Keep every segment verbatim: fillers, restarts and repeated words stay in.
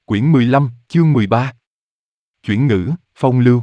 Quyển mười lăm, chương mười ba. Chuyển ngữ, phong lưu.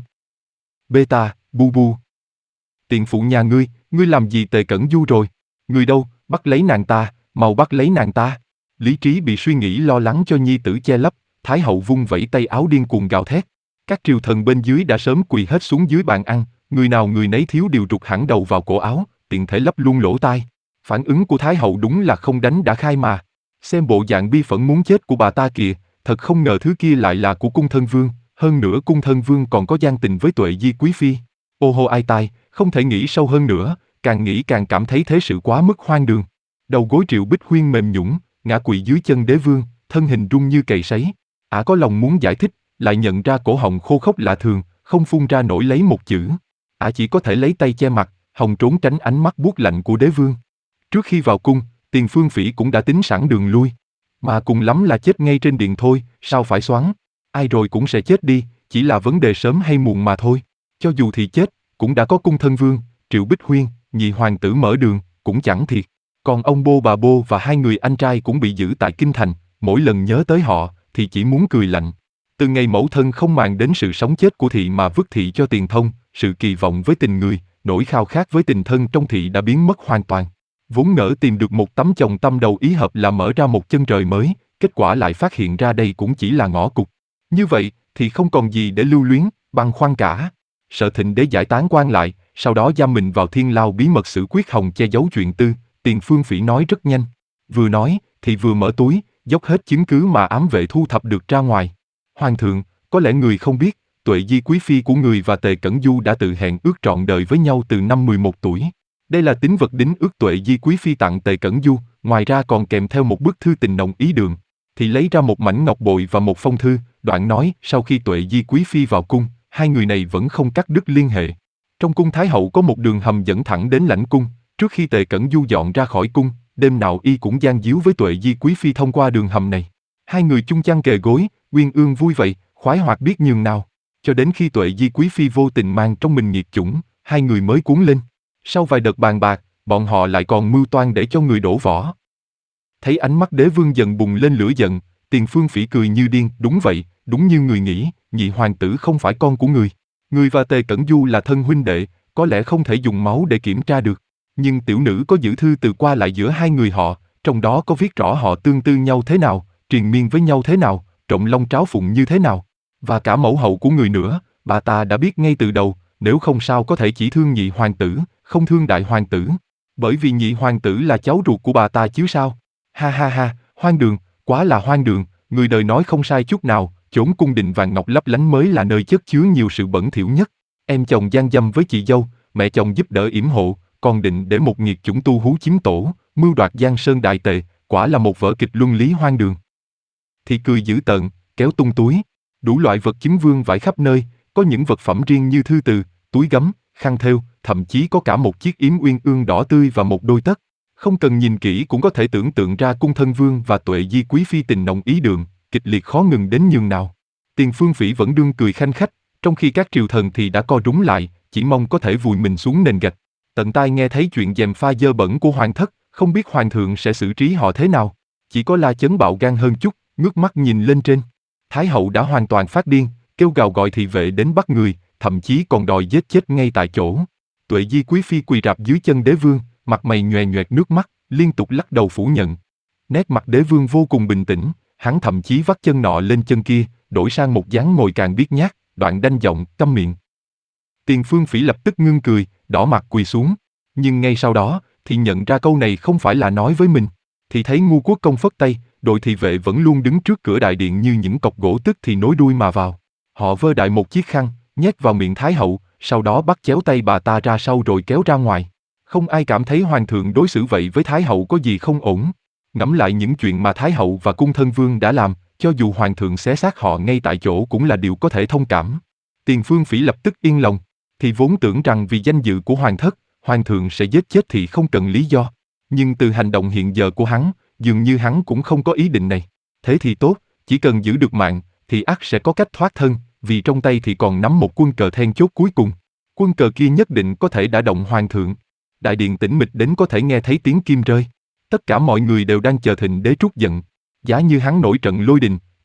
Beta, bu bu. Tiện phụ nhà ngươi, ngươi làm gì Tề Cẩn Du rồi? Ngươi đâu, bắt lấy nàng ta, mau bắt lấy nàng ta. Lý trí bị suy nghĩ lo lắng cho nhi tử che lấp, Thái hậu vung vẩy tay áo điên cuồng gào thét. Các triều thần bên dưới đã sớm quỳ hết xuống dưới bàn ăn, người nào người nấy thiếu điều rụt hẳn đầu vào cổ áo, tiện thể lấp luôn lỗ tai. Phản ứng của Thái hậu đúng là không đánh đã khai mà. Xem bộ dạng bi phẫn muốn chết của bà ta kìa, thật không ngờ thứ kia lại là của cung thân vương, hơn nữa cung thân vương còn có gian tình với Tuệ Di quý phi. Ô hô ai tai, không thể nghĩ sâu hơn nữa, càng nghĩ càng cảm thấy thế sự quá mức hoang đường. Đầu gối Triệu Bích Huyên mềm nhũn, ngã quỵ dưới chân đế vương, thân hình run như cầy sấy. Ả có lòng muốn giải thích, lại nhận ra cổ họng khô khốc lạ thường, không phun ra nổi lấy một chữ. Ả chỉ có thể lấy tay che mặt, hòng trốn tránh ánh mắt buốt lạnh của đế vương. Trước khi vào cung, Tiền Phương Phỉ cũng đã tính sẵn đường lui. Mà cùng lắm là chết ngay trên điện thôi, sao phải xoắn? Ai rồi cũng sẽ chết đi, chỉ là vấn đề sớm hay muộn mà thôi. Cho dù thì chết, cũng đã có cung thân vương, Triệu Bích Huyên, nhị hoàng tử mở đường, cũng chẳng thiệt. Còn ông bô bà bô và hai người anh trai cũng bị giữ tại kinh thành, mỗi lần nhớ tới họ, thì chỉ muốn cười lạnh. Từ ngày mẫu thân không màng đến sự sống chết của thị mà vứt thị cho Tiền Thông, sự kỳ vọng với tình người, nỗi khao khát với tình thân trong thị đã biến mất hoàn toàn. Vốn ngỡ tìm được một tấm chồng tâm đầu ý hợp là mở ra một chân trời mới, kết quả lại phát hiện ra đây cũng chỉ là ngõ cụt. Như vậy, thì không còn gì để lưu luyến, băn khoăn cả. Sợ Thịnh Đế giải tán quan lại, sau đó giam mình vào thiên lao bí mật xử quyết hồng che giấu chuyện tư, Tiền Phương Phỉ nói rất nhanh. Vừa nói, thì vừa mở túi, dốc hết chứng cứ mà ám vệ thu thập được ra ngoài. Hoàng thượng, có lẽ người không biết, Tuệ Di quý phi của người và Tề Cẩn Du đã tự hẹn ước trọn đời với nhau từ năm mười một tuổi. Đây là tín vật đính ước Tuệ Di quý phi tặng Tề Cẩn Du, ngoài ra còn kèm theo một bức thư tình nồng ý đường. Thì lấy ra một mảnh ngọc bội và một phong thư, đoạn nói sau khi Tuệ Di quý phi vào cung, hai người này vẫn không cắt đứt liên hệ. Trong cung Thái hậu có một đường hầm dẫn thẳng đến lãnh cung, trước khi Tề Cẩn Du dọn ra khỏi cung, đêm nào y cũng gian díu với Tuệ Di quý phi thông qua đường hầm này. Hai người chung chăn kề gối, uyên ương vui vậy, khoái hoạt biết nhường nào. Cho đến khi Tuệ Di quý phi vô tình mang trong mình nghiệt chủng, hai người mới cuốn lên. Sau vài đợt bàn bạc, bọn họ lại còn mưu toan để cho người đổ vỏ. Thấy ánh mắt đế vương dần bùng lên lửa giận, Tiền Phương Phỉ cười như điên, đúng vậy, đúng như người nghĩ, nhị hoàng tử không phải con của người. Người và Tề Cẩn Du là thân huynh đệ, có lẽ không thể dùng máu để kiểm tra được. Nhưng tiểu nữ có giữ thư từ qua lại giữa hai người họ, trong đó có viết rõ họ tương tư nhau thế nào, triền miên với nhau thế nào, trộm long tráo phụng như thế nào. Và cả mẫu hậu của người nữa, bà ta đã biết ngay từ đầu, nếu không sao có thể chỉ thương nhị hoàng tử, không thương đại hoàng tử. Bởi vì nhị hoàng tử là cháu ruột của bà ta chứ sao. Ha ha ha, hoang đường, quá là hoang đường, người đời nói không sai chút nào, chốn cung đình vàng ngọc lấp lánh mới là nơi chất chứa nhiều sự bẩn thỉu nhất. Em chồng gian dâm với chị dâu, mẹ chồng giúp đỡ yểm hộ, còn định để một nghiệt chủng tu hú chiếm tổ, mưu đoạt giang sơn đại tề, quả là một vở kịch luân lý hoang đường. Thì cười dữ tợn, kéo tung túi, đủ loại vật chứng vương vãi khắp nơi, có những vật phẩm riêng như thư từ, túi gấm, khăn thêu, thậm chí có cả một chiếc yếm uyên ương đỏ tươi và một đôi tất. Không cần nhìn kỹ cũng có thể tưởng tượng ra cung thân vương và Tuệ Di quý phi tình nồng ý đường, kịch liệt khó ngừng đến nhường nào. Tiền Phương Phỉ vẫn đương cười khanh khách, trong khi các triều thần thì đã co rúm lại, chỉ mong có thể vùi mình xuống nền gạch. Tận tai nghe thấy chuyện gièm pha dơ bẩn của hoàng thất, không biết hoàng thượng sẽ xử trí họ thế nào. Chỉ có La Chấn bạo gan hơn chút, ngước mắt nhìn lên trên. Thái hậu đã hoàn toàn phát điên, kêu gào gọi thị vệ đến bắt người, thậm chí còn đòi giết chết ngay tại chỗ. Tuệ Di quý phi quỳ rạp dưới chân đế vương, mặt mày nhòe nhoẹt nước mắt, liên tục lắc đầu phủ nhận. Nét mặt đế vương vô cùng bình tĩnh, hắn thậm chí vắt chân nọ lên chân kia, đổi sang một dáng ngồi càng biết nhát, đoạn đanh giọng, câm miệng. Tiền Phương Phỉ lập tức ngưng cười, đỏ mặt quỳ xuống, nhưng ngay sau đó, thì nhận ra câu này không phải là nói với mình. Thì thấy Ngu Quốc Công phất tay, đội thị vệ vẫn luôn đứng trước cửa đại điện như những cọc gỗ tức thì nối đuôi mà vào. Họ vơ đại một chiếc khăn, nhét vào miệng Thái hậu, sau đó bắt chéo tay bà ta ra sau rồi kéo ra ngoài. Không ai cảm thấy hoàng thượng đối xử vậy với Thái hậu có gì không ổn. Ngẫm lại những chuyện mà Thái hậu và cung thân vương đã làm, cho dù hoàng thượng xé xác họ ngay tại chỗ cũng là điều có thể thông cảm. Tiền Phương Phỉ lập tức yên lòng, thì vốn tưởng rằng vì danh dự của hoàng thất, hoàng thượng sẽ giết chết thì không cần lý do. Nhưng từ hành động hiện giờ của hắn, dường như hắn cũng không có ý định này. Thế thì tốt, chỉ cần giữ được mạng, thì ắt sẽ có cách thoát thân, vì trong tay thì còn nắm một quân cờ then chốt cuối cùng. Quân cờ kia nhất định có thể đả động hoàng thượng. Đại điện tĩnh mịch đến có thể nghe thấy tiếng kim rơi. Tất cả mọi người đều đang chờ Thịnh Đế trút giận. Giá như hắn nổi trận lôi đình,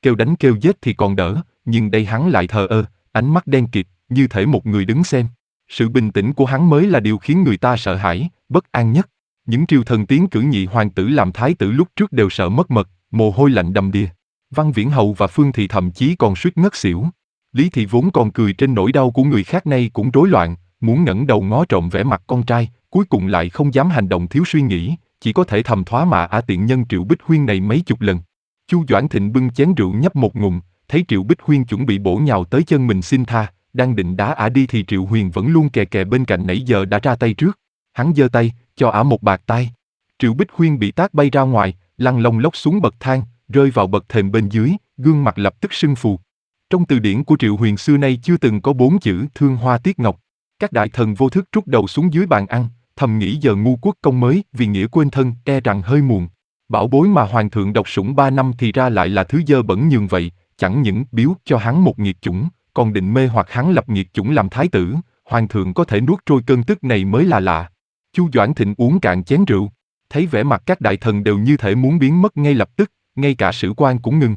kêu đánh kêu giết thì còn đỡ, nhưng đây hắn lại thờ ơ, ánh mắt đen kịt, như thể một người đứng xem. Sự bình tĩnh của hắn mới là điều khiến người ta sợ hãi, bất an nhất. Những triều thần tiến cử nhị hoàng tử làm thái tử lúc trước đều sợ mất mật, mồ hôi lạnh đầm đìa. Văn Viễn Hầu và Phương Thị thậm chí còn suýt ngất xỉu. Lý Thị vốn còn cười trên nỗi đau của người khác nay cũng rối loạn, muốn ngẩng đầu ngó trộm vẻ mặt con trai, cuối cùng lại không dám hành động thiếu suy nghĩ, chỉ có thể thầm thoá mạ ả tiện nhân Triệu Bích Huyên này mấy chục lần. Chu Doãn Thịnh bưng chén rượu nhấp một ngụm, thấy Triệu Bích Huyên chuẩn bị bổ nhào tới chân mình xin tha, đang định đá ả đi thì Triệu Huyền vẫn luôn kè kè bên cạnh nãy giờ đã ra tay trước. Hắn giơ tay, cho ả một bạt tai. Triệu Bích Huyên bị tát bay ra ngoài, lăn lông lốc xuống bậc thang, rơi vào bậc thềm bên dưới, gương mặt lập tức sưng phù. Trong từ điển của Triệu Huyền xưa nay chưa từng có bốn chữ thương hoa tiếc ngọc. Các đại thần vô thức trút đầu xuống dưới bàn ăn, thầm nghĩ giờ ngu quốc công mới vì nghĩa quên thân, e rằng hơi muộn. Bảo bối mà hoàng thượng độc sủng ba năm thì ra lại là thứ dơ bẩn nhường vậy, chẳng những biếu cho hắn một nghiệt chủng, còn định mê hoặc hắn lập nghiệt chủng làm thái tử, hoàng thượng có thể nuốt trôi cơn tức này mới là lạ. Chu Doãn Thịnh uống cạn chén rượu, thấy vẻ mặt các đại thần đều như thể muốn biến mất ngay lập tức, ngay cả sử quan cũng ngừng.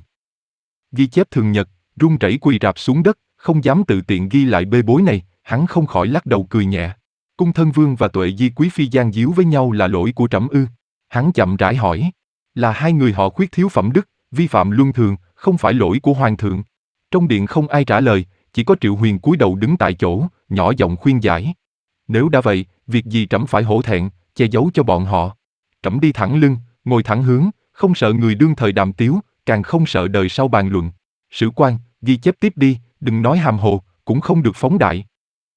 Ghi chép thường nhật, run rẩy quỳ rạp xuống đất, không dám tự tiện ghi lại bê bối này, hắn không khỏi lắc đầu cười nhẹ. Cung Thân Vương và Tuệ Di Quý Phi gian díu với nhau là lỗi của trẫm ư? Hắn chậm rãi hỏi. Là hai người họ khuyết thiếu phẩm đức, vi phạm luân thường, không phải lỗi của hoàng thượng. Trong điện không ai trả lời, chỉ có Triệu Huyền cúi đầu đứng tại chỗ, nhỏ giọng khuyên giải. Nếu đã vậy, việc gì trẫm phải hổ thẹn, che giấu cho bọn họ. Trẫm đi thẳng lưng, ngồi thẳng hướng, không sợ người đương thời đàm tiếu, càng không sợ đời sau bàn luận. Sử quan, ghi chép tiếp đi, đừng nói hàm hồ, cũng không được phóng đại.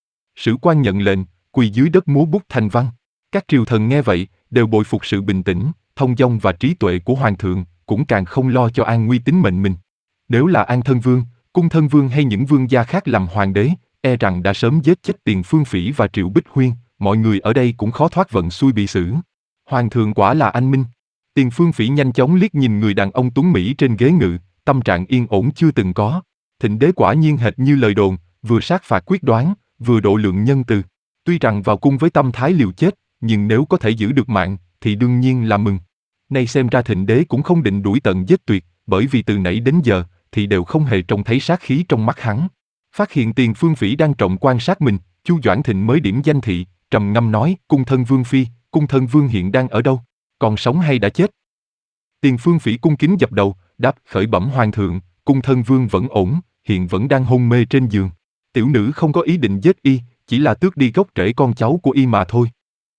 Sử quan nhận lệnh, quỳ dưới đất múa bút thành văn. Các triều thần nghe vậy, đều bội phục sự bình tĩnh, thông dong và trí tuệ của hoàng thượng, cũng càng không lo cho an nguy tính mệnh mình. Nếu là An Thân Vương, Cung Thân Vương hay những vương gia khác làm hoàng đế, e rằng đã sớm giết chết Tiền Phương Phỉ và Triệu Bích Huyên, mọi người ở đây cũng khó thoát vận xui bị xử. Hoàng thượng quả là anh minh. Tiền Phương Phỉ nhanh chóng liếc nhìn người đàn ông tuấn mỹ trên ghế ngự, tâm trạng yên ổn chưa từng có. Thịnh đế quả nhiên hệt như lời đồn, vừa sát phạt quyết đoán, vừa độ lượng nhân từ. Tuy rằng vào cung với tâm thái liều chết, nhưng nếu có thể giữ được mạng, thì đương nhiên là mừng. Nay xem ra Thịnh đế cũng không định đuổi tận giết tuyệt, bởi vì từ nãy đến giờ, thì đều không hề trông thấy sát khí trong mắt hắn. Phát hiện Tiền Phương Phỉ đang trọng quan sát mình, Chu Doãn Thịnh mới điểm danh thị, trầm ngâm nói, Cung Thân Vương Phi, Cung Thân Vương hiện đang ở đâu? Còn sống hay đã chết? Tiền Phương Phỉ cung kính dập đầu, đáp, khởi bẩm hoàng thượng, Cung Thân Vương vẫn ổn, hiện vẫn đang hôn mê trên giường. Tiểu nữ không có ý định giết y, chỉ là tước đi gốc rễ con cháu của y mà thôi.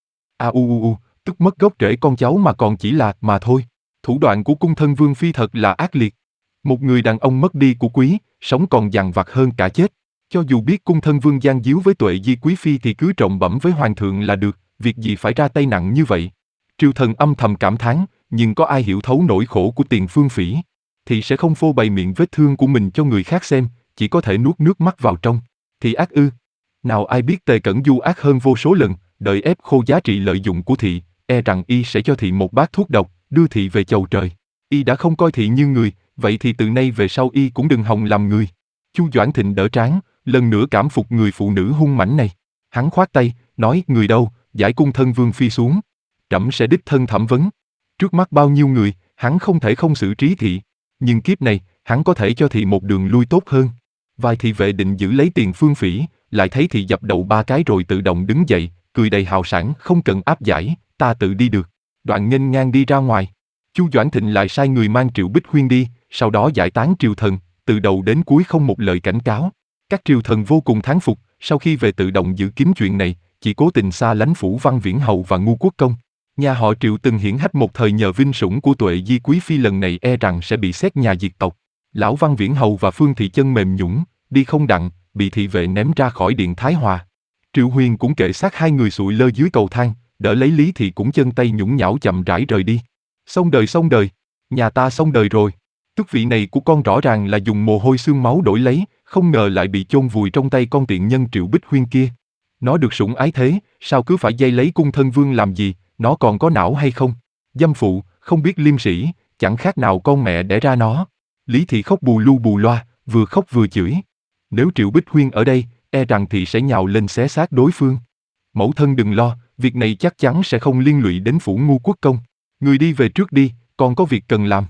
A u u u, tước mất gốc rễ con cháu mà còn chỉ là mà thôi. Thủ đoạn của Cung Thân Vương Phi thật là ác liệt. Một người đàn ông mất đi của quý, sống còn dằn vặt hơn cả chết. Cho dù biết Cung Thân Vương gian díu với Tuệ Di Quý Phi thì cứ trộm bẩm với hoàng thượng là được, việc gì phải ra tay nặng như vậy. Triều thần âm thầm cảm thán, nhưng có ai hiểu thấu nỗi khổ của Tiền Phương Phỉ, thì sẽ không phô bày miệng vết thương của mình cho người khác xem, chỉ có thể nuốt nước mắt vào trong. Thì ác ư? Nào ai biết Tề Cẩn Du ác hơn vô số lần, đợi ép khô giá trị lợi dụng của thị, e rằng y sẽ cho thị một bát thuốc độc, đưa thị về chầu trời. Y đã không coi thị như người, vậy thì từ nay về sau y cũng đừng hòng làm người. Chu Doãn Thịnh đỡ trán, lần nữa cảm phục người phụ nữ hung mãnh này. Hắn khoát tay, nói, người đâu, giải Cung Thân Vương Phi xuống. Trẫm sẽ đích thân thẩm vấn. Trước mắt bao nhiêu người, hắn không thể không xử trí thị. Nhưng kiếp này, hắn có thể cho thị một đường lui tốt hơn. Vài thị vệ định giữ lấy Tiền Phương Phỉ, lại thấy thị dập đầu ba cái rồi tự động đứng dậy, cười đầy hào sảng, không cần áp giải, ta tự đi được. Đoạn nghênh ngang đi ra ngoài. Chu Doãn Thịnh lại sai người mang Triệu Bích Huyên đi, sau đó giải tán triều thần, từ đầu đến cuối không một lời cảnh cáo. Các triều thần vô cùng thán phục, sau khi về tự động giữ kín chuyện này, chỉ cố tình xa lánh phủ Văn Viễn Hầu và Ngu Quốc Công. Nhà họ Triệu từng hiển hách một thời nhờ vinh sủng của Tuệ Di Quý Phi, lần này e rằng sẽ bị xét nhà diệt tộc. Lão Văn Viễn Hầu và Phương Thị chân mềm nhũn, đi không đặng, bị thị vệ ném ra khỏi điện Thái Hòa. Triệu Huyền cũng kệ sát hai người sụi lơ dưới cầu thang, đỡ lấy Lý Thị cũng chân tay nhũn nhão chậm rãi rời đi. Xong đời xong đời, nhà ta xong đời rồi. Tước vị này của con rõ ràng là dùng mồ hôi xương máu đổi lấy, không ngờ lại bị chôn vùi trong tay con tiện nhân Triệu Bích Huyên kia. Nó được sủng ái thế, sao cứ phải dây lấy Cung Thân Vương làm gì, nó còn có não hay không? Dâm phụ, không biết liêm sĩ, chẳng khác nào con mẹ đẻ ra nó. Lý Thị khóc bù lu bù loa, vừa khóc vừa chửi. Nếu Triệu Bích Huyên ở đây, e rằng thị sẽ nhào lên xé xác đối phương. Mẫu thân đừng lo, việc này chắc chắn sẽ không liên lụy đến phủ Ngu Quốc Công. Người đi về trước đi, còn có việc cần làm.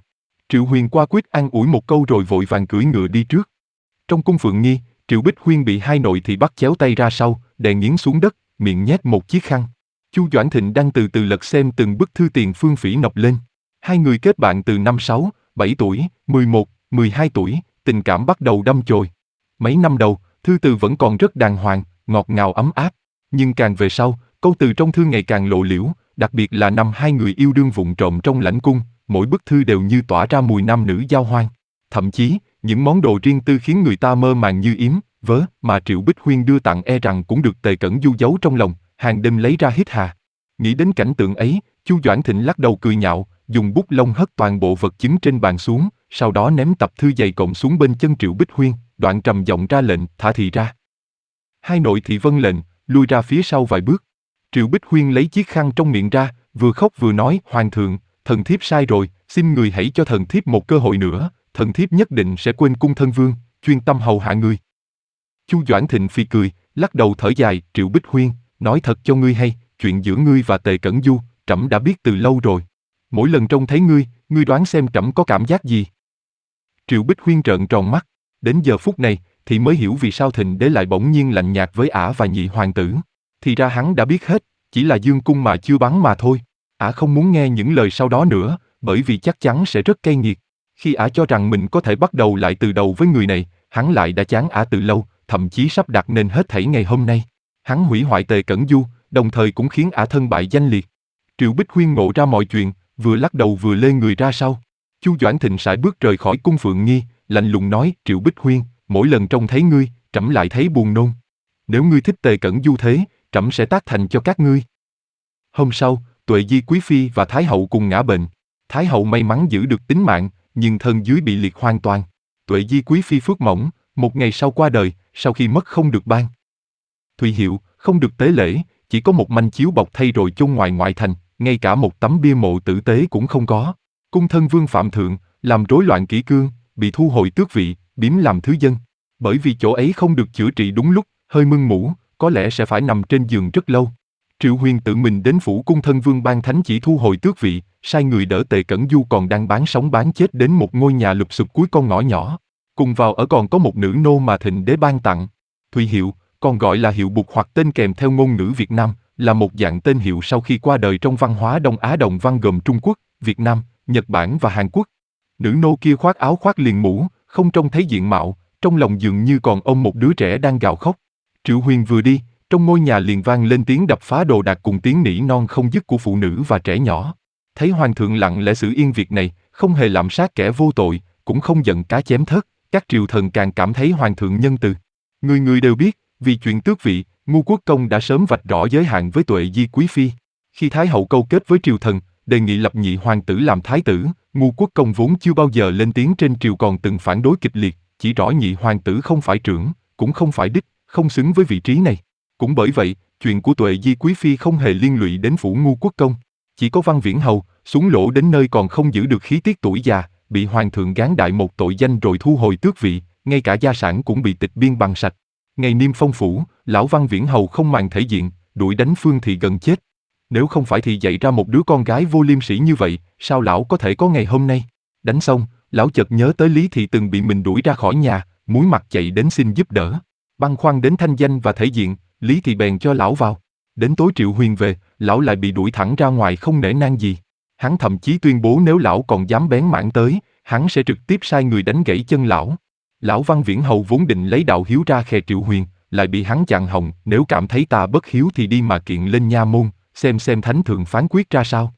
Triệu Huyền qua quyết an ủi một câu rồi vội vàng cưỡi ngựa đi trước. Trong cung Phượng Nghi, Triệu Bích Huyên bị hai nội thị bắt chéo tay ra sau, đè nghiến xuống đất, miệng nhét một chiếc khăn. Chu Doãn Thịnh đang từ từ lật xem từng bức thư tiền Phương Phỉ nộp lên. Hai người kết bạn từ năm sáu, bảy tuổi, mười một, mười hai tuổi, tình cảm bắt đầu đâm chồi. Mấy năm đầu, thư từ vẫn còn rất đàng hoàng, ngọt ngào ấm áp. Nhưng càng về sau, câu từ trong thư ngày càng lộ liễu, đặc biệt là năm hai người yêu đương vụng trộm trong lãnh cung, mỗi bức thư đều như tỏa ra mùi nam nữ giao hoan. Thậm chí, những món đồ riêng tư khiến người ta mơ màng như yếm, vớ mà Triệu Bích Huyên đưa tặng e rằng cũng được Tề Cẩn Du giấu trong lòng, hàng đêm lấy ra hít hà. Nghĩ đến cảnh tượng ấy, Chu Doãn Thịnh lắc đầu cười nhạo, dùng bút lông hất toàn bộ vật chứng trên bàn xuống, sau đó ném tập thư dày cộm xuống bên chân Triệu Bích Huyên, đoạn trầm giọng ra lệnh, thả thị ra. Hai nội thị vâng lệnh, lui ra phía sau vài bước. Triệu Bích Huyên lấy chiếc khăn trong miệng ra, vừa khóc vừa nói, Hoàng thượng, thần thiếp sai rồi, xin người hãy cho thần thiếp một cơ hội nữa, thần thiếp nhất định sẽ quên cung thân vương, chuyên tâm hầu hạ ngươi. Chu Doãn Thịnh phì cười, lắc đầu thở dài, Triệu Bích Huyên, nói thật cho ngươi hay, chuyện giữa ngươi và Tề Cẩn Du, trẫm đã biết từ lâu rồi. Mỗi lần trông thấy ngươi, ngươi đoán xem trẫm có cảm giác gì? Triệu Bích Huyên trợn tròn mắt, đến giờ phút này, thì mới hiểu vì sao Thịnh đế lại bỗng nhiên lạnh nhạt với ả và nhị hoàng tử. Thì ra hắn đã biết hết, chỉ là dương cung mà chưa bắn mà thôi. Ả không muốn nghe những lời sau đó nữa, bởi vì chắc chắn sẽ rất cay nghiệt. Khi ả cho rằng mình có thể bắt đầu lại từ đầu với người này, hắn lại đã chán ả từ lâu, thậm chí sắp đặt nên hết thảy ngày hôm nay. Hắn hủy hoại Tề Cẩn Du, đồng thời cũng khiến ả thân bại danh liệt. Triệu Bích Huyên ngộ ra mọi chuyện, vừa lắc đầu vừa lê người ra sau. Chu Doãn Thịnh sải bước rời khỏi cung Phượng Nghi, lạnh lùng nói, Triệu Bích Huyên, mỗi lần trông thấy ngươi, trẫm lại thấy buồn nôn. Nếu ngươi thích Tề Cẩn Du thế, trẫm sẽ tác thành cho các ngươi. Hôm sau, Tuệ Di Quý Phi và Thái Hậu cùng ngã bệnh. Thái Hậu may mắn giữ được tính mạng, nhưng thân dưới bị liệt hoàn toàn. Tuệ Di Quý Phi phước mỏng, một ngày sau qua đời, sau khi mất không được ban Thùy hiệu, không được tế lễ, chỉ có một manh chiếu bọc thay rồi chôn ngoài ngoại thành, ngay cả một tấm bia mộ tử tế cũng không có. Cung thân vương phạm thượng, làm rối loạn kỷ cương, bị thu hồi tước vị, biếm làm thứ dân. Bởi vì chỗ ấy không được chữa trị đúng lúc, hơi mưng mủ, có lẽ sẽ phải nằm trên giường rất lâu. Triệu Huyền tự mình đến phủ cung thân vương ban thánh chỉ thu hồi tước vị, sai người đỡ Tề Cẩn Du còn đang bán sống bán chết đến một ngôi nhà lụp xụp cuối con ngõ nhỏ. Cùng vào ở còn có một nữ nô mà Thịnh đế ban tặng. Thùy hiệu, còn gọi là hiệu bục hoặc tên kèm theo ngôn ngữ Việt Nam, là một dạng tên hiệu sau khi qua đời trong văn hóa Đông Á đồng văn gồm Trung Quốc, Việt Nam, Nhật Bản và Hàn Quốc. Nữ nô kia khoác áo khoác liền mũ, không trông thấy diện mạo, trong lòng dường như còn ôm một đứa trẻ đang gào khóc. Triệu Huyền vừa đi, trong ngôi nhà liền vang lên tiếng đập phá đồ đạc cùng tiếng nỉ non không dứt của phụ nữ và trẻ nhỏ. Thấy hoàng thượng lặng lẽ xử yên việc này, không hề lạm sát kẻ vô tội, cũng không giận cá chém thớt, các triều thần càng cảm thấy hoàng thượng nhân từ. Người người đều biết, vì chuyện tước vị, Ngu Quốc Công đã sớm vạch rõ giới hạn với Tuệ Di Quý Phi. Khi Thái hậu câu kết với triều thần, đề nghị lập nhị hoàng tử làm thái tử, Ngu Quốc Công vốn chưa bao giờ lên tiếng trên triều còn từng phản đối kịch liệt, chỉ rõ nhị hoàng tử không phải trưởng, cũng không phải đích, không xứng với vị trí này. Cũng bởi vậy, chuyện của Tuệ Di Quý Phi không hề liên lụy đến phủ Ngu Quốc Công. Chỉ có Văn Viễn Hầu, xuống lỗ đến nơi còn không giữ được khí tiết tuổi già, bị hoàng thượng gán đại một tội danh rồi thu hồi tước vị, ngay cả gia sản cũng bị tịch biên bằng sạch. Ngày niêm phong phủ, lão Văn Viễn Hầu không màng thể diện, đuổi đánh Phương Thị gần chết. Nếu không phải Thị dạy ra một đứa con gái vô liêm sỉ như vậy, sao lão có thể có ngày hôm nay? Đánh xong, lão chợt nhớ tới Lý Thị từng bị mình đuổi ra khỏi nhà, muối mặt chạy đến xin giúp đỡ. Băn khoăn đến thanh danh và thể diện, Lý Thị bèn cho lão vào. Đến tối Triệu Huyền về, lão lại bị đuổi thẳng ra ngoài không nể nang gì. Hắn thậm chí tuyên bố nếu lão còn dám bén mảng tới, hắn sẽ trực tiếp sai người đánh gãy chân lão. Lão Văn Viễn Hầu vốn định lấy đạo hiếu ra khè Triệu Huyền, lại bị hắn chặn họng, nếu cảm thấy ta bất hiếu thì đi mà kiện lên nha môn, xem xem thánh thượng phán quyết ra sao.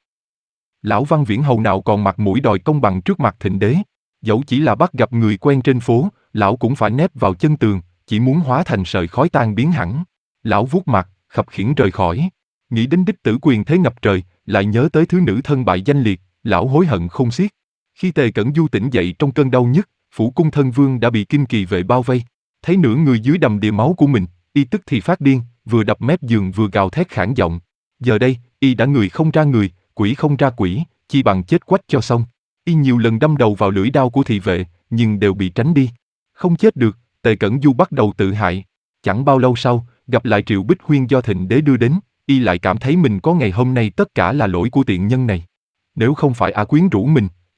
Lão Văn Viễn Hầu nào còn mặt mũi đòi công bằng trước mặt Thịnh đế, dẫu chỉ là bắt gặp người quen trên phố, lão cũng phải nép vào chân tường, chỉ muốn hóa thành sợi khói tan biến hẳn. Lão vuốt mặt, khập khiễng rời khỏi. Nghĩ đến đích tử quyền thế ngập trời, lại nhớ tới thứ nữ thân bại danh liệt, lão hối hận không xiết. Khi Tề Cẩn Du tỉnh dậy trong cơn đau nhức, phủ cung thân vương đã bị kinh kỳ vệ bao vây. Thấy nửa người dưới đầm đìa máu của mình, y tức thì phát điên, vừa đập mép giường vừa gào thét khản giọng. Giờ đây, y đã người không ra người, quỷ không ra quỷ, chi bằng chết quách cho xong. Y nhiều lần đâm đầu vào lưỡi đao của thị vệ, nhưng đều bị tránh đi. Không chết được, Tề Cẩn Du bắt đầu tự hại. Chẳng bao lâu sau, gặp lại Triệu Bích Huyên do Thịnh đế đưa đến, y lại cảm thấy mình có ngày hôm nay tất cả là lỗi của tiện nhân này. Nếu không phải ả quyến rũ mình,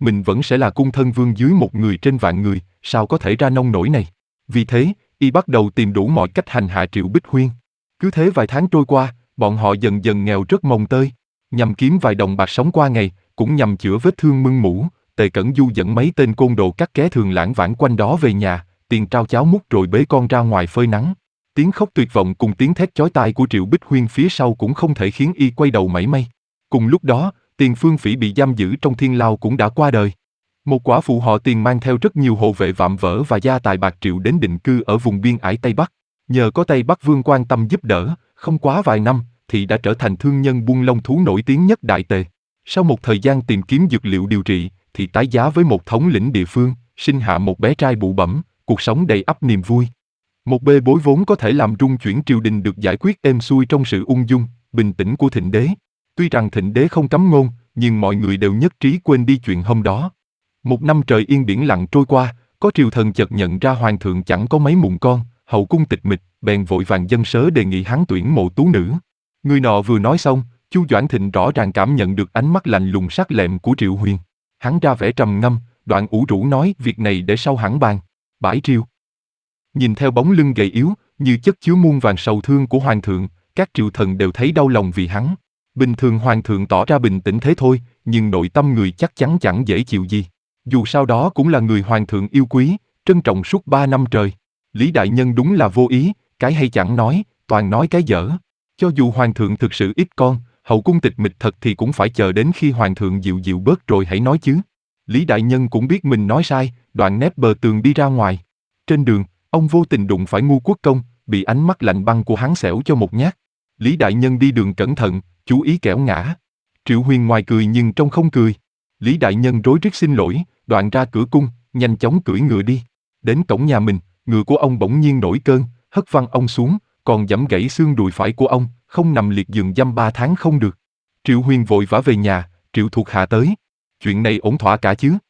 mình vẫn sẽ là cung thân vương dưới một người trên vạn người, sao có thể ra nông nổi này. Vì thế, y bắt đầu tìm đủ mọi cách hành hạ Triệu Bích Huyên. Cứ thế vài tháng trôi qua, bọn họ dần dần nghèo rất mồng tơi, nhằm kiếm vài đồng bạc sống qua ngày, cũng nhằm chữa vết thương mưng mủ. Tề Cẩn Du dẫn mấy tên côn đồ cắt ké thường lãng vãng quanh đó về nhà, tiền trao cháo múc rồi bế con ra ngoài phơi nắng. Tiếng khóc tuyệt vọng cùng tiếng thét chói tai của Triệu Bích Huyên phía sau cũng không thể khiến y quay đầu mảy may. Cùng lúc đó, Tiền Phương Phỉ bị giam giữ trong thiên lao cũng đã qua đời. Một quả phụ họ Tiền mang theo rất nhiều hộ vệ vạm vỡ và gia tài bạc triệu đến định cư ở vùng biên ải Tây Bắc. Nhờ có Tây Bắc Vương quan tâm giúp đỡ, không quá vài năm, thì đã trở thành thương nhân buôn long thú nổi tiếng nhất Đại Tề. Sau một thời gian tìm kiếm dược liệu điều trị, thì tái giá với một thống lĩnh địa phương, sinh hạ một bé trai bụ bẫm, cuộc sống đầy ắp niềm vui. Một bê bối vốn có thể làm rung chuyển triều đình được giải quyết êm xuôi trong sự ung dung, bình tĩnh của Thịnh Đế. Tuy rằng Thịnh Đế không cấm ngôn, nhưng mọi người đều nhất trí quên đi chuyện hôm đó. Một năm trời yên biển lặng trôi qua, có triều thần chợt nhận ra hoàng thượng chẳng có mấy mụn con, hậu cung tịch mịch, bèn vội vàng dâng sớ đề nghị hắn tuyển mộ tú nữ. Người nọ vừa nói xong, Chu Doãn Thịnh rõ ràng cảm nhận được ánh mắt lạnh lùng sắc lẹm của Triệu Huyền. Hắn ra vẻ trầm ngâm, đoạn ủ rũ nói việc này để sau hẳn bàn. Bãi triều. Nhìn theo bóng lưng gầy yếu, như chất chứa muôn vàn sầu thương của hoàng thượng, các triều thần đều thấy đau lòng vì hắn. Bình thường hoàng thượng tỏ ra bình tĩnh thế thôi, nhưng nội tâm người chắc chắn chẳng dễ chịu gì. Dù sao đó cũng là người hoàng thượng yêu quý, trân trọng suốt ba năm trời. Lý đại nhân đúng là vô ý, cái hay chẳng nói, toàn nói cái dở. Cho dù hoàng thượng thực sự ít con, hậu cung tịch mịch thật thì cũng phải chờ đến khi hoàng thượng dịu dịu bớt rồi hãy nói chứ. Lý đại nhân cũng biết mình nói sai, đoạn nép bờ tường đi ra ngoài. Trên đường, ông vô tình đụng phải Ngu Quốc Công, bị ánh mắt lạnh băng của hắn xẻo cho một nhát. Lý đại nhân đi đường cẩn thận, chú ý kẻo ngã. Triệu Huyền ngoài cười nhưng trong không cười. Lý đại nhân rối rít xin lỗi, đoạn ra cửa cung, nhanh chóng cưỡi ngựa đi. Đến cổng nhà mình, ngựa của ông bỗng nhiên nổi cơn, hất văng ông xuống, còn giẫm gãy xương đùi phải của ông, không nằm liệt giường dăm ba tháng không được. Triệu Huyền vội vã về nhà, Triệu thuộc hạ tới. Chuyện này ổn thỏa cả chứ?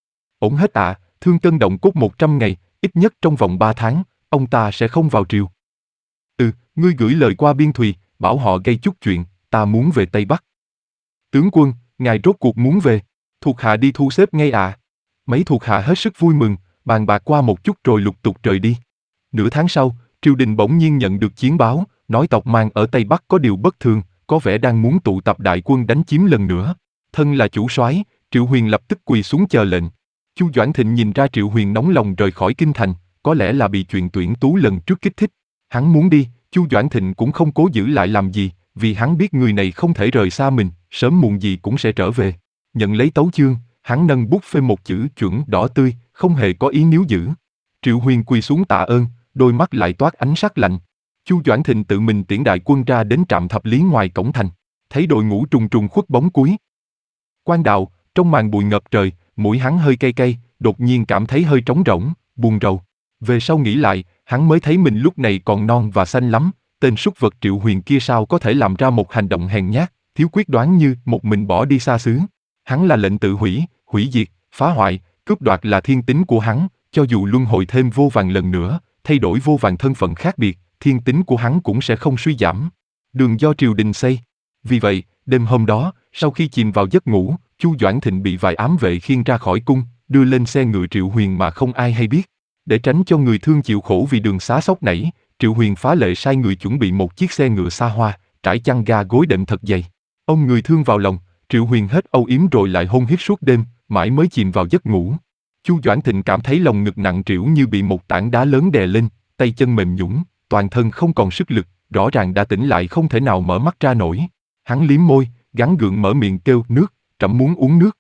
Ổn hết ạ, à, thương cân động cốt một trăm ngày, ít nhất trong vòng ba tháng, ông ta sẽ không vào triều. Ừ, ngươi gửi lời qua Biên Thùy, bảo họ gây chút chuyện, ta muốn về Tây Bắc. Tướng quân, ngài rốt cuộc muốn về, thuộc hạ đi thu xếp ngay à. Mấy thuộc hạ hết sức vui mừng, bàn bạc qua một chút rồi lục tục rời đi. Nửa tháng sau, triều đình bỗng nhiên nhận được chiến báo, nói tộc Mang ở Tây Bắc có điều bất thường, có vẻ đang muốn tụ tập đại quân đánh chiếm lần nữa. Thân là chủ soái, Triệu Huyền lập tức quỳ xuống chờ lệnh. Chu Doãn Thịnh nhìn ra Triệu Huyền nóng lòng rời khỏi kinh thành, có lẽ là bị chuyện tuyển tú lần trước kích thích. Hắn muốn đi, Chu Doãn Thịnh cũng không cố giữ lại làm gì, vì hắn biết người này không thể rời xa mình, sớm muộn gì cũng sẽ trở về. Nhận lấy tấu chương, hắn nâng bút phê một chữ chuẩn đỏ tươi, không hề có ý níu giữ. Triệu Huyền quỳ xuống tạ ơn, đôi mắt lại toát ánh sắc lạnh. Chu Doãn Thịnh tự mình tiễn đại quân ra đến trạm thập lý ngoài cổng thành, thấy đội ngũ trùng trùng khuất bóng cuối. Quan đạo, trong màn bụi ngập trời, mũi hắn hơi cay cay, đột nhiên cảm thấy hơi trống rỗng, buồn rầu. Về sau nghĩ lại, hắn mới thấy mình lúc này còn non và xanh lắm, tên súc vật Triệu Huyền kia sao có thể làm ra một hành động hèn nhát, thiếu quyết đoán như một mình bỏ đi xa xứ. Hắn là lệnh tự hủy, hủy diệt, phá hoại, cướp đoạt là thiên tính của hắn, cho dù luân hồi thêm vô vàn lần nữa, thay đổi vô vàn thân phận khác biệt, thiên tính của hắn cũng sẽ không suy giảm. Đường do triều đình xây. Vì vậy, đêm hôm đó, sau khi chìm vào giấc ngủ, Chu Doãn Thịnh bị vài ám vệ khiêng ra khỏi cung, đưa lên xe ngựa Triệu Huyền mà không ai hay biết. Để tránh cho người thương chịu khổ vì đường xá sóc nảy, Triệu Huyền phá lệ sai người chuẩn bị một chiếc xe ngựa xa hoa, trải chăn ga gối đệm thật dày. Ôm người thương vào lòng, Triệu Huyền hết âu yếm rồi lại hôn hít suốt đêm, mãi mới chìm vào giấc ngủ. Chu Doãn Thịnh cảm thấy lòng ngực nặng trĩu như bị một tảng đá lớn đè lên, tay chân mềm nhũn, toàn thân không còn sức lực, rõ ràng đã tỉnh lại không thể nào mở mắt ra nổi. Hắn liếm môi, gắng gượng mở miệng kêu nước, trẫm muốn uống nước.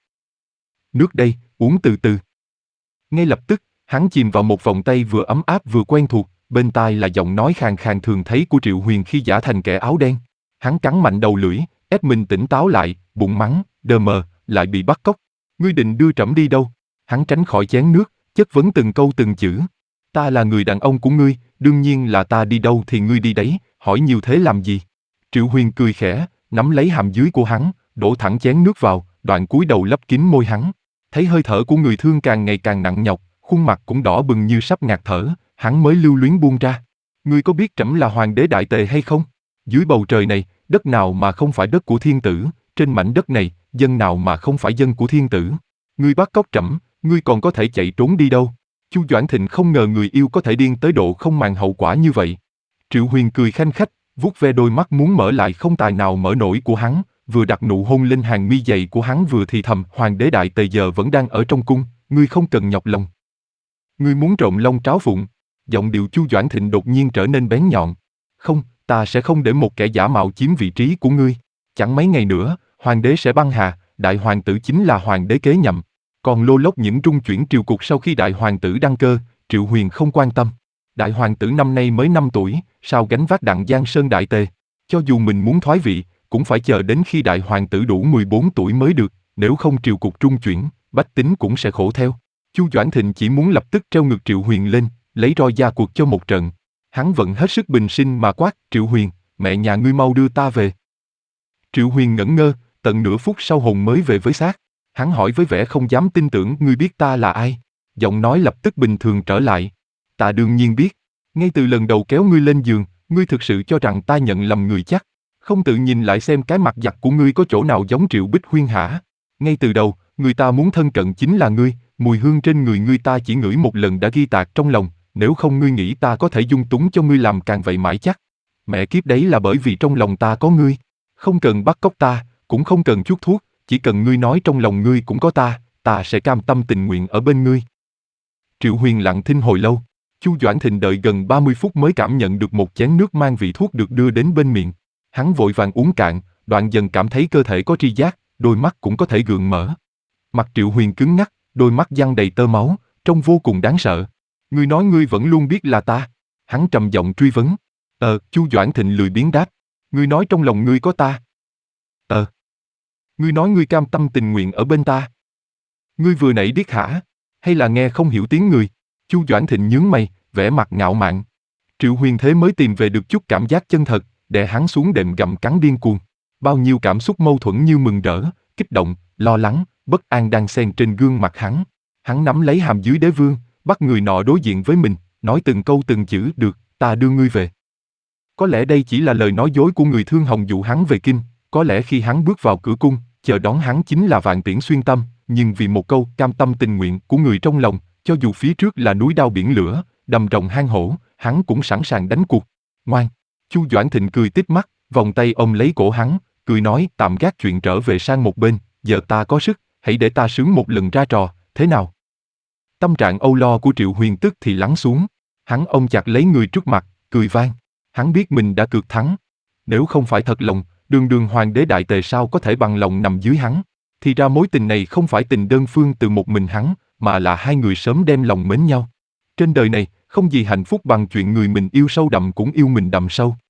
Nước đây, uống từ từ. Ngay lập tức, hắn chìm vào một vòng tay vừa ấm áp vừa quen thuộc, bên tai là giọng nói khàn khàn thường thấy của Triệu Huyền khi giả thành kẻ áo đen. Hắn cắn mạnh đầu lưỡi, ép mình tỉnh táo lại, bụng mắng, đờ mờ, lại bị bắt cóc. Ngươi định đưa trẫm đi đâu? Hắn tránh khỏi chén nước, chất vấn từng câu từng chữ. Ta là người đàn ông của ngươi, đương nhiên là ta đi đâu thì ngươi đi đấy, hỏi nhiều thế làm gì? Triệu Huyền cười khẽ, nắm lấy hàm dưới của hắn, đổ thẳng chén nước vào, đoạn cúi đầu lấp kín môi hắn. Thấy hơi thở của người thương càng ngày càng nặng nhọc, khuôn mặt cũng đỏ bừng như sắp ngạt thở, hắn mới lưu luyến buông ra. Ngươi có biết trẫm là hoàng đế Đại Tề hay không? Dưới bầu trời này, đất nào mà không phải đất của thiên tử, trên mảnh đất này, dân nào mà không phải dân của thiên tử. Ngươi bắt cóc trẫm, ngươi còn có thể chạy trốn đi đâu? Chu Doãn Thịnh không ngờ người yêu có thể điên tới độ không màng hậu quả như vậy. Triệu Huyền cười khanh khách, vuốt ve đôi mắt muốn mở lại không tài nào mở nổi của hắn, vừa đặt nụ hôn lên hàng mi dày của hắn vừa thì thầm, hoàng đế đại tề giờ vẫn đang ở trong cung, ngươi không cần nhọc lòng. Ngươi muốn trộm long tráo phụng? Giọng điệu Chu Doãn Thịnh đột nhiên trở nên bén nhọn. Không, ta sẽ không để một kẻ giả mạo chiếm vị trí của ngươi. Chẳng mấy ngày nữa, hoàng đế sẽ băng hà, đại hoàng tử chính là hoàng đế kế nhậm. Còn lô lốc những trung chuyển triều cục sau khi đại hoàng tử đăng cơ, Triệu Huyền không quan tâm. Đại hoàng tử năm nay mới năm tuổi, sao gánh vác đặng Giang Sơn đại tề? Cho dù mình muốn thoái vị, cũng phải chờ đến khi đại hoàng tử đủ mười bốn tuổi mới được, nếu không triều cục trung chuyển, bách tính cũng sẽ khổ theo. Chu Doãn Thịnh chỉ muốn lập tức treo ngược Triệu Huyền lên, lấy roi ra cuộc cho một trận. Hắn vẫn hết sức bình sinh mà quát, Triệu Huyền, mẹ nhà ngươi mau đưa ta về. Triệu Huyền ngẩn ngơ, tận nửa phút sau hồn mới về với xác. Hắn hỏi với vẻ không dám tin tưởng, ngươi biết ta là ai? Giọng nói lập tức bình thường trở lại. Ta đương nhiên biết. Ngay từ lần đầu kéo ngươi lên giường, ngươi thực sự cho rằng ta nhận lầm người chắc. Không tự nhìn lại xem cái mặt giặc của ngươi có chỗ nào giống Triệu Bích Huyên hả? Ngay từ đầu, người ta muốn thân cận chính là ngươi, mùi hương trên người ngươi ta chỉ ngửi một lần đã ghi tạc trong lòng, nếu không ngươi nghĩ ta có thể dung túng cho ngươi làm càng vậy mãi chắc. Mẹ kiếp đấy là bởi vì trong lòng ta có ngươi. Không cần bắt cóc ta, cũng không cần chuốt thuốc, chỉ cần ngươi nói trong lòng ngươi cũng có ta, ta sẽ cam tâm tình nguyện ở bên ngươi. Triệu Huyền lặng thinh hồi lâu. Chu Doãn Thịnh đợi gần ba mươi phút mới cảm nhận được một chén nước mang vị thuốc được đưa đến bên miệng. Hắn vội vàng uống cạn, đoạn dần cảm thấy cơ thể có tri giác, đôi mắt cũng có thể gượng mở. Mặt Triệu Huyền cứng ngắc, đôi mắt giăng đầy tơ máu, trông vô cùng đáng sợ. Ngươi nói ngươi vẫn luôn biết là ta? Hắn trầm giọng truy vấn. Ờ, Chu Doãn Thịnh lười biếng đáp. Ngươi nói trong lòng ngươi có ta? Ờ. Ngươi nói ngươi cam tâm tình nguyện ở bên ta? Ngươi vừa nãy điếc hả? Hay là nghe không hiểu tiếng người? Chu Doãn Thịnh nhướng mày, vẻ mặt ngạo mạn. Triệu Huyền thế mới tìm về được chút cảm giác chân thật, đè hắn xuống đệm gặm cắn điên cuồng. Bao nhiêu cảm xúc mâu thuẫn như mừng rỡ, kích động, lo lắng, bất an đang xen trên gương mặt hắn. Hắn nắm lấy hàm dưới đế vương, bắt người nọ đối diện với mình, nói từng câu từng chữ, được, ta đưa ngươi về. Có lẽ đây chỉ là lời nói dối của người thương hồng dụ hắn về kinh, có lẽ khi hắn bước vào cửa cung, chờ đón hắn chính là vạn tiễn xuyên tâm, nhưng vì một câu cam tâm tình nguyện của người trong lòng, cho dù phía trước là núi đao biển lửa, đầm rồng hang hổ, hắn cũng sẵn sàng đánh cuộc. Ngoan. Chu Doãn Thịnh cười tít mắt, vòng tay ôm lấy cổ hắn, cười nói, tạm gác chuyện trở về sang một bên, giờ ta có sức, hãy để ta sướng một lần ra trò, thế nào? Tâm trạng âu lo của Triệu Huyền tức thì lắng xuống. Hắn ôm chặt lấy người trước mặt, cười vang. Hắn biết mình đã cược thắng. Nếu không phải thật lòng, đường đường hoàng đế đại tề sao có thể bằng lòng nằm dưới hắn. Thì ra mối tình này không phải tình đơn phương từ một mình hắn, mà là hai người sớm đem lòng mến nhau. Trên đời này, không gì hạnh phúc bằng chuyện người mình yêu sâu đậm cũng yêu mình đậm sâu.